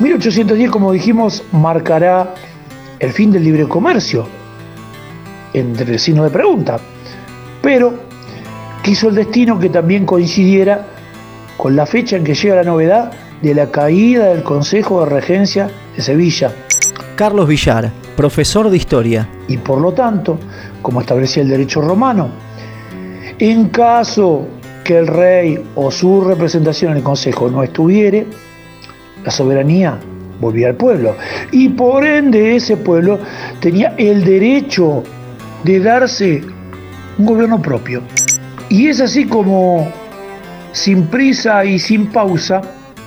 1810, como dijimos, marcará el fin del libre comercio, entre signos de pregunta, pero quiso el destino que también coincidiera con la fecha en que llega la novedad de la caída del Consejo de Regencia de Sevilla. Carlos Villar, profesor de Historia. Y por lo tanto, como establecía el derecho romano, en caso que el rey o su representación en el Consejo no estuviere, la soberanía volvía al pueblo. Y por ende ese pueblo tenía el derecho de darse un gobierno propio. Y es así como, sin prisa y sin pausa,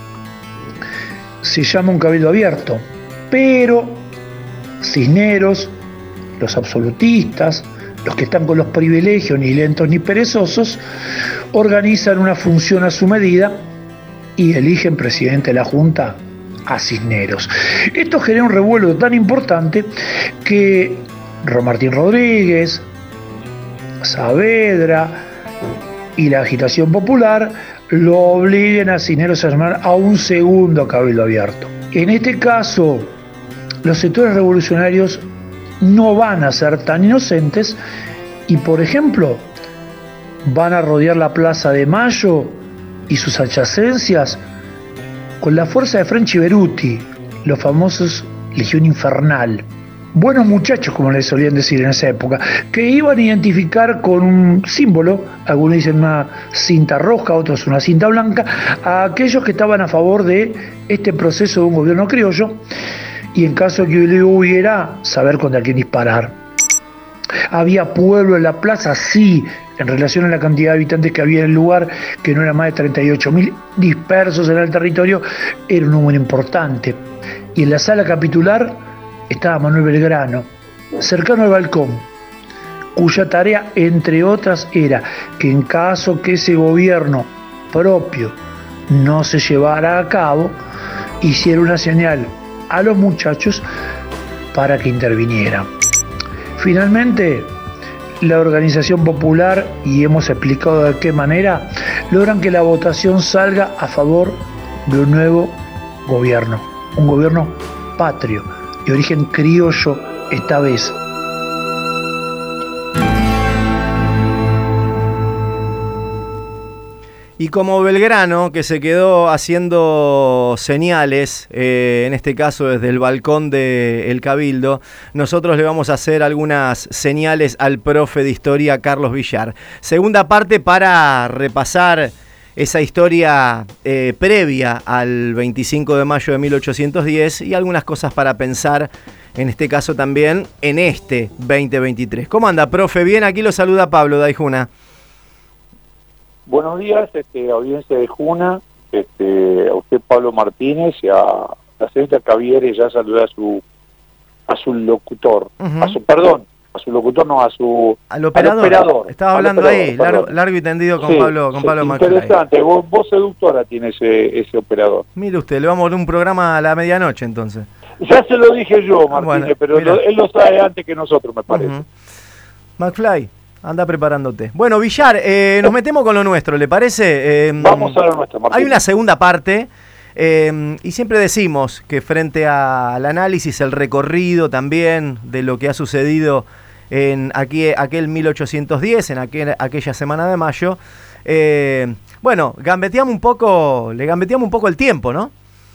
se llama un cabildo abierto. Pero Cisneros, los absolutistas, los que están con los privilegios, ni lentos ni perezosos, organizan una función a su medida y eligen presidente de la Junta a Cisneros. Esto genera un revuelo tan importante que Martín Rodríguez, Saavedra y la agitación popular lo obliguen a Cisneros a llamar a un segundo cabildo abierto. En este caso, los sectores revolucionarios no van a ser tan inocentes y, por ejemplo, van a rodear la Plaza de Mayo y sus adyacencias con la fuerza de French y Beruti, los famosos Legión Infernal. Buenos muchachos, como les solían decir en esa época, que iban a identificar con un símbolo, algunos dicen una cinta roja, otros una cinta blanca, a aquellos que estaban a favor de este proceso de un gobierno criollo, y en caso de que hubiera, saber contra quién disparar. ¿Había pueblo en la plaza? Sí, en relación a la cantidad de habitantes que había en el lugar, que no era más de 38.000 dispersos en el territorio, era un número importante. Y en la sala capitular estaba Manuel Belgrano, cercano al balcón, cuya tarea, entre otras, era que en caso que ese gobierno propio no se llevara a cabo, hiciera una señal a los muchachos para que intervinieran. Finalmente, la organización popular, y hemos explicado de qué manera, logran que la votación salga a favor de un nuevo gobierno, un gobierno patrio, de origen criollo esta vez. Y como Belgrano, que se quedó haciendo señales, en este caso desde el balcón del Cabildo, nosotros le vamos a hacer algunas señales al profe de Historia, Carlos Villar. Segunda parte para repasar esa historia previa al 25 de mayo de 1810 y algunas cosas para pensar, en este caso también, en este 2023. ¿Cómo anda, profe? Bien, aquí lo saluda Pablo Daijuna. Buenos días, audiencia de Juna, a usted Pablo Martínez y a la señorita Caviere, ya saludé a su locutor, a su locutor, no, al operador. Estaba hablando operador, ahí, largo y tendido con Pablo McFly. Interesante, vos seductora tiene ese operador. Mire usted, le vamos a dar un programa a la medianoche entonces. Ya se lo dije yo, Martínez, bueno, pero él lo sabe antes que nosotros, me parece. McFly, anda preparándote. Bueno, Villar, nos metemos con lo nuestro, ¿le parece? Vamos a lo nuestro, Martínez. Hay una segunda parte, y siempre decimos que frente al análisis, el recorrido también de lo que ha sucedido en aquel 1810, en aquella semana de mayo, bueno, le gambeteamos un poco el tiempo, ¿no?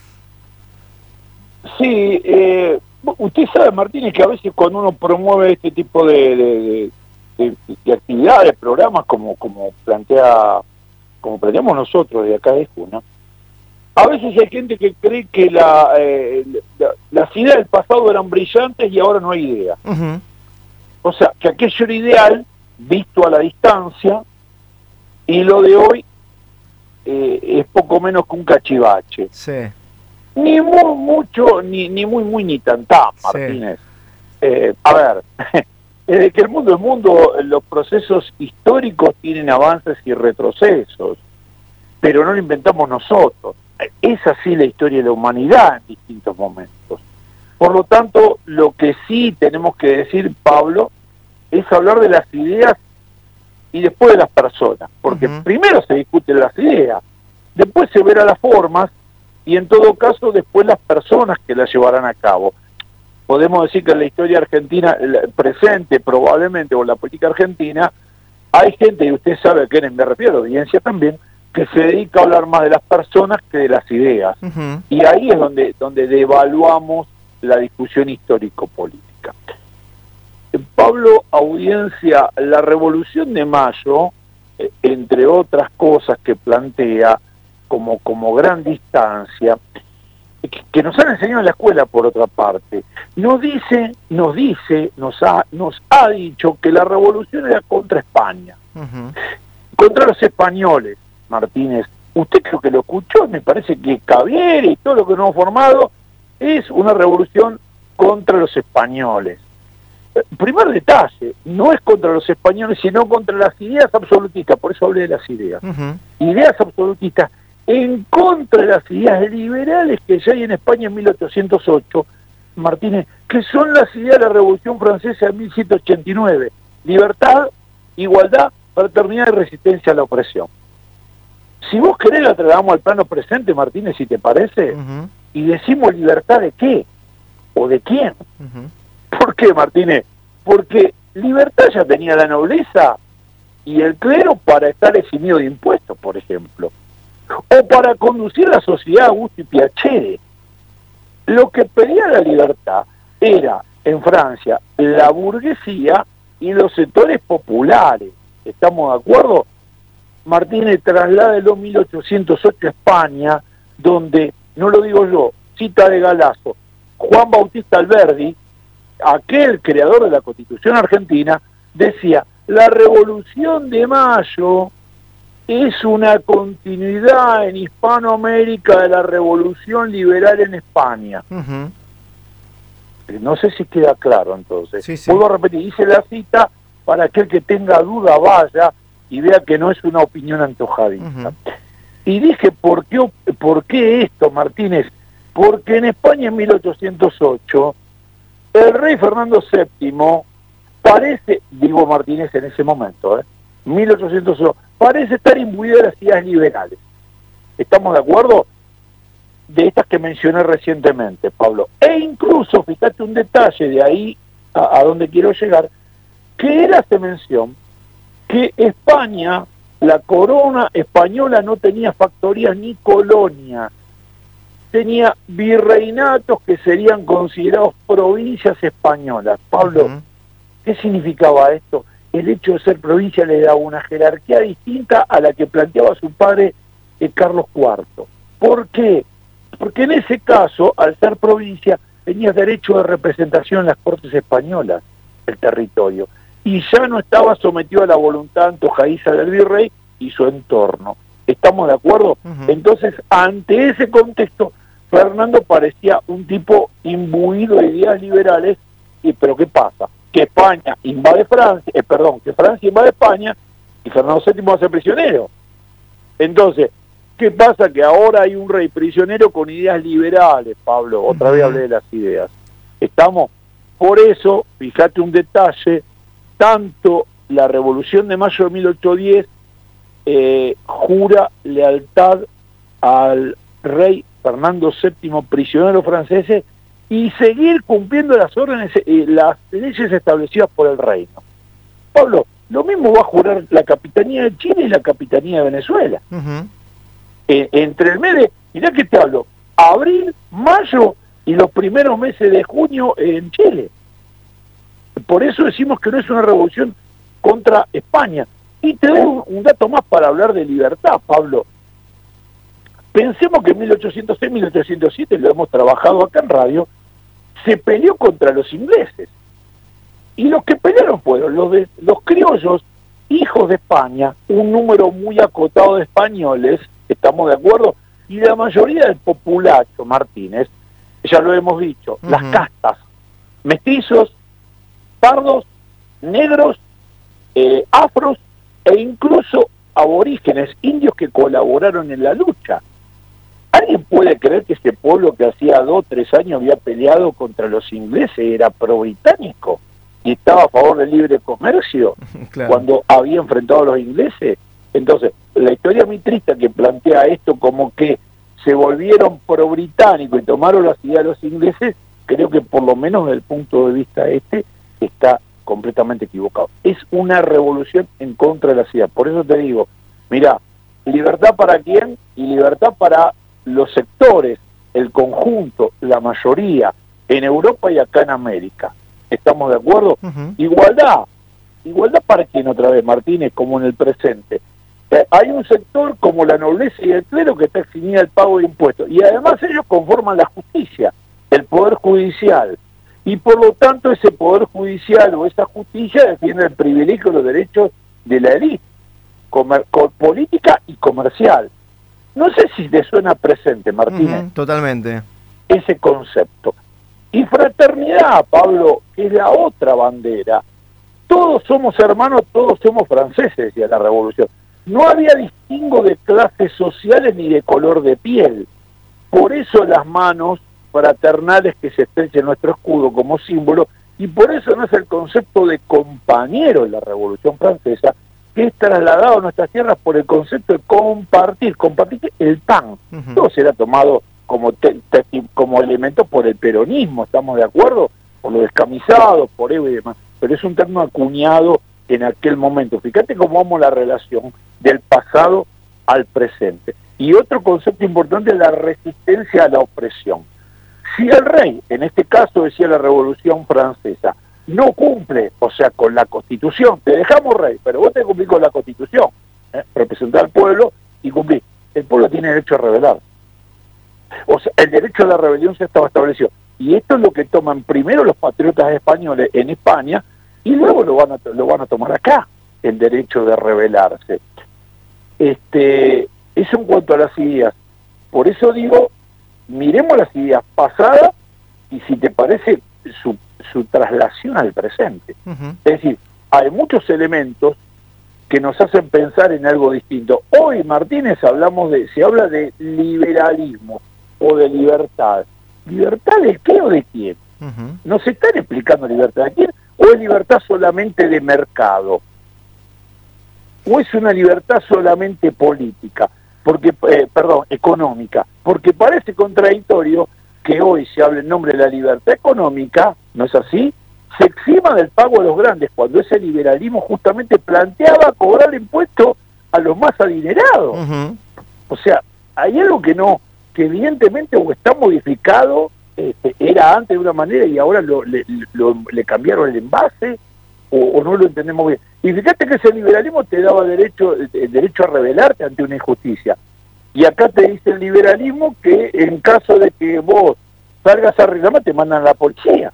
Sí, usted sabe, Martínez, que a veces cuando uno promueve este tipo de actividades, programas, como planteamos nosotros de acá de Juna, a veces hay gente que cree que las ideas del pasado eran brillantes y ahora no hay idea. O sea, que aquello era ideal, visto a la distancia, y lo de hoy es poco menos que un cachivache. Sí. Ni muy mucho, ni muy ni tan, Martínez. Sí. A ver, desde que el mundo es mundo, los procesos históricos tienen avances y retrocesos, pero no lo inventamos nosotros. Es así la historia de la humanidad en distintos momentos. Por lo tanto, lo que sí tenemos que decir, Pablo, es hablar de las ideas y después de las personas, porque primero se discuten las ideas, después se verán las formas, y en todo caso después las personas que la llevarán a cabo. Podemos decir que en la historia argentina presente probablemente, o la política argentina, hay gente, y usted sabe a quiénes me refiero, audiencia también, que se dedica a hablar más de las personas que de las ideas. Y ahí es donde devaluamos la discusión histórico-política. Pablo, audiencia, la Revolución de Mayo, entre otras cosas que plantea como gran distancia, que nos han enseñado en la escuela, por otra parte, nos ha dicho que la revolución era contra España, contra los españoles. Martínez, usted creo que lo escuchó, me parece que Cavier y todo lo que nos hemos formado es una revolución contra los españoles. Primer detalle, no es contra los españoles, sino contra las ideas absolutistas, por eso hablé de las ideas. Ideas absolutistas en contra de las ideas liberales que ya hay en España en 1808, Martínez, que son las ideas de la Revolución Francesa de 1789, libertad, igualdad, fraternidad y resistencia a la opresión. Si vos querés la trasladamos al plano presente, Martínez, si te parece, y decimos libertad de qué, o de quién. ¿Por qué, Martínez? Porque libertad ya tenía la nobleza y el clero para estar eximido de impuestos, por ejemplo, o para conducir la sociedad a gusto y piacere. Lo que pedía la libertad era, en Francia, la burguesía y los sectores populares. ¿Estamos de acuerdo? Martínez, trasládelo 1808 a España, donde, no lo digo yo, cita de Galazo, Juan Bautista Alberdi, aquel creador de la Constitución argentina, decía, la Revolución de Mayo es una continuidad en Hispanoamérica de la Revolución Liberal en España. No sé si queda claro entonces. Sí. Vuelvo a repetir, hice la cita para aquel que tenga duda vaya y vea que no es una opinión antojadiza. Y dije, ¿por qué esto, Martínez? Porque en España en 1808, el rey Fernando VII parece, digo Martínez en ese momento, 1808, parece estar imbuido de las ideas liberales. ¿Estamos de acuerdo? De estas que mencioné recientemente, Pablo. E incluso, fíjate un detalle de ahí a donde quiero llegar, que él hace mención que España, la corona española no tenía factorías ni colonias, tenía virreinatos que serían considerados provincias españolas. Pablo, ¿qué significaba esto? El hecho de ser provincia le daba una jerarquía distinta a la que planteaba su padre Carlos IV. ¿Por qué? Porque en ese caso, al ser provincia, tenías derecho de representación en las Cortes españolas, el territorio, y ya no estaba sometido a la voluntad antojadiza del virrey y su entorno. ¿Estamos de acuerdo? Entonces, ante ese contexto, Fernando parecía un tipo imbuido de ideas liberales, pero ¿qué pasa? Que España invade Francia, que Francia invade España y Fernando VII va a ser prisionero. Entonces, ¿qué pasa? Que ahora hay un rey prisionero con ideas liberales, Pablo, otra vez hablé de las ideas. Estamos, por eso, fíjate un detalle, tanto la Revolución de Mayo de 1810 jura lealtad al rey Fernando VII, prisionero francés, y seguir cumpliendo las órdenes, las leyes establecidas por el reino. Pablo, lo mismo va a jurar la Capitanía de Chile y la Capitanía de Venezuela. Entre el mes de, mirá que te hablo, abril, mayo y los primeros meses de junio en Chile. Por eso decimos que no es una revolución contra España. Y te doy un dato más para hablar de libertad, Pablo. Pensemos que en 1806, 1807, lo hemos trabajado acá en radio, se peleó contra los ingleses. Y los que pelearon fueron los criollos, hijos de España, un número muy acotado de españoles, ¿estamos de acuerdo? Y la mayoría del populacho, Martínez, ya lo hemos dicho, las castas, mestizos, pardos, negros, afros e incluso aborígenes, indios que colaboraron en la lucha. ¿Alguien puede creer que este pueblo que hacía 2 o 3 años había peleado contra los ingleses era pro-británico y estaba a favor del libre comercio cuando había enfrentado a los ingleses? Entonces, la historia mitrista que plantea esto como que se volvieron pro-británicos y tomaron las ideas de los ingleses, creo que por lo menos desde el punto de vista está completamente equivocado. Es una revolución en contra de las ideas. Por eso te digo, mira, libertad para quién y libertad para los sectores, el conjunto, la mayoría, en Europa y acá en América. ¿Estamos de acuerdo? Uh-huh. Igualdad para quién otra vez, Martínez, como en el presente. Hay un sector como la nobleza y el clero que está eximida del pago de impuestos, y además ellos conforman la justicia, el poder judicial, y por lo tanto ese poder judicial o esa justicia defiende el privilegio y los derechos de la élite, política y comercial. No sé si te suena presente, Martínez. Uh-huh, totalmente. Ese concepto. Y fraternidad, Pablo, que es la otra bandera. Todos somos hermanos, todos somos franceses, decía la revolución. No había distingo de clases sociales ni de color de piel. Por eso las manos fraternales que se estrechan en nuestro escudo como símbolo, y por eso no es el concepto de compañero en la Revolución Francesa, que es trasladado a nuestras tierras por el concepto de compartir el pan. Uh-huh. Todo será tomado como elemento por el peronismo, ¿estamos de acuerdo? Por los descamisados, por Evo y demás, pero es un término acuñado en aquel momento. Fíjate cómo vamos la relación del pasado al presente. Y otro concepto importante es la resistencia a la opresión. Si el rey, en este caso decía la Revolución Francesa, no cumple, o sea, con la Constitución, te dejamos rey, pero vos tenés que cumplir con la Constitución, representar al pueblo y cumplir. El pueblo tiene derecho a rebelar. O sea, el derecho a la rebelión se estaba establecido. Y esto es lo que toman primero los patriotas españoles en España y luego lo van a tomar acá, el derecho de rebelarse. Eso en cuanto a las ideas. Por eso digo, miremos las ideas pasadas y si te parece su traslación al presente. Uh-huh. Es decir, hay muchos elementos que nos hacen pensar en algo distinto. Hoy, Martínez, se habla de liberalismo o de libertad. ¿Libertad de qué o de quién? Uh-huh. ¿Nos están explicando libertad de quién? ¿O es libertad solamente de mercado? ¿O es una libertad solamente política? Económica. Porque parece contradictorio que hoy se hable en nombre de la libertad económica, ¿no es así? Se exima del pago a los grandes, cuando ese liberalismo justamente planteaba cobrar impuestos a los más adinerados. Uh-huh. O sea, hay algo que evidentemente o está modificado, era antes de una manera y ahora le cambiaron el envase, o no lo entendemos bien. Y fíjate que ese liberalismo te daba el derecho a rebelarte ante una injusticia. Y acá te dice el liberalismo que en caso de que vos salgas a reclamar te mandan a la policía.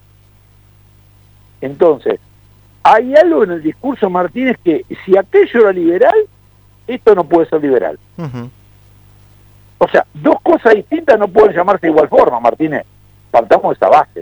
Entonces, hay algo en el discurso, Martínez, que si aquello era liberal, esto no puede ser liberal. Uh-huh. O sea, dos cosas distintas no pueden llamarse de igual forma, Martínez. Partamos de esa base.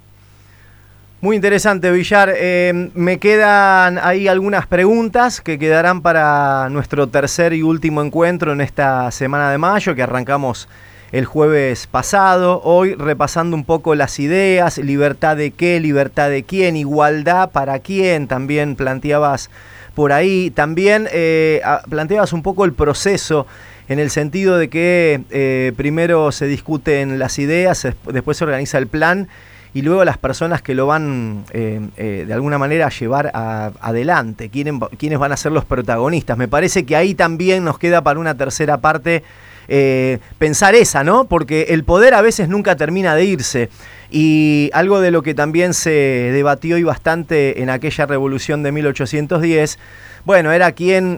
Muy interesante, Villar. Me quedan ahí algunas preguntas que quedarán para nuestro tercer y último encuentro en esta semana de mayo, que arrancamos el jueves pasado. Hoy repasando un poco las ideas, libertad de qué, libertad de quién, igualdad para quién, también planteabas por ahí. También planteabas un poco el proceso, en el sentido de que primero se discuten las ideas, después se organiza el plan, y luego las personas que lo van de alguna manera a llevar adelante, quiénes van a ser los protagonistas. Me parece que ahí también nos queda para una tercera parte pensar esa, ¿no? Porque el poder a veces nunca termina de irse, y algo de lo que también se debatió y bastante en aquella revolución de 1810, bueno, era quién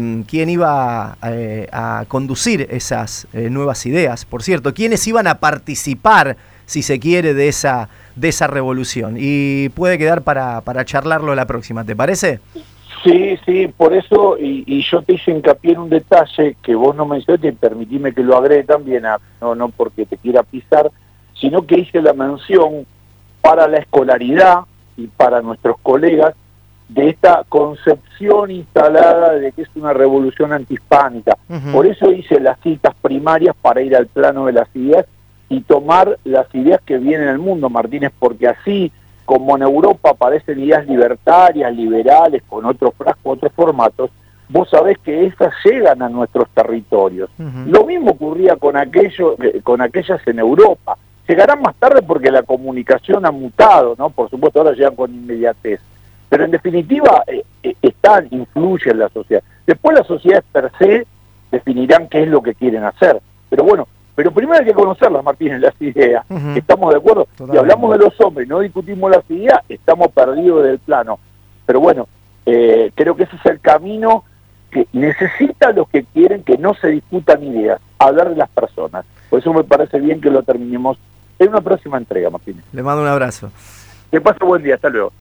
iba a conducir esas nuevas ideas. Por cierto, quiénes iban a participar, si se quiere, de esa revolución. Y puede quedar para charlarlo la próxima, ¿te parece? Sí, por eso, y yo te hice hincapié en un detalle que vos no mencionaste, y permitime que lo agregue también, no porque te quiera pisar, sino que hice la mención para la escolaridad y para nuestros colegas de esta concepción instalada de que es una revolución antihispánica. Uh-huh. Por eso hice las citas primarias para ir al plano de las ideas y tomar las ideas que vienen al mundo, Martínez, porque así como en Europa aparecen ideas libertarias, liberales, con otros frascos, otros formatos, vos sabés que esas llegan a nuestros territorios. Lo mismo ocurría con aquellas en Europa. Llegarán más tarde porque la comunicación ha mutado, ¿no? Por supuesto, ahora llegan con inmediatez. Pero en definitiva, influye en la sociedad. Después las sociedades per se definirán qué es lo que quieren hacer. Pero bueno, primero hay que conocerlas, Martínez, las ideas. ¿Estamos de acuerdo? Si hablamos de los hombres, no discutimos las ideas, estamos perdidos del plano. Pero bueno, creo que ese es el camino que necesitan los que quieren que no se discutan ideas, hablar de las personas. Por eso me parece bien que lo terminemos en una próxima entrega, Martínez. Le mando un abrazo. Que pase buen día, hasta luego.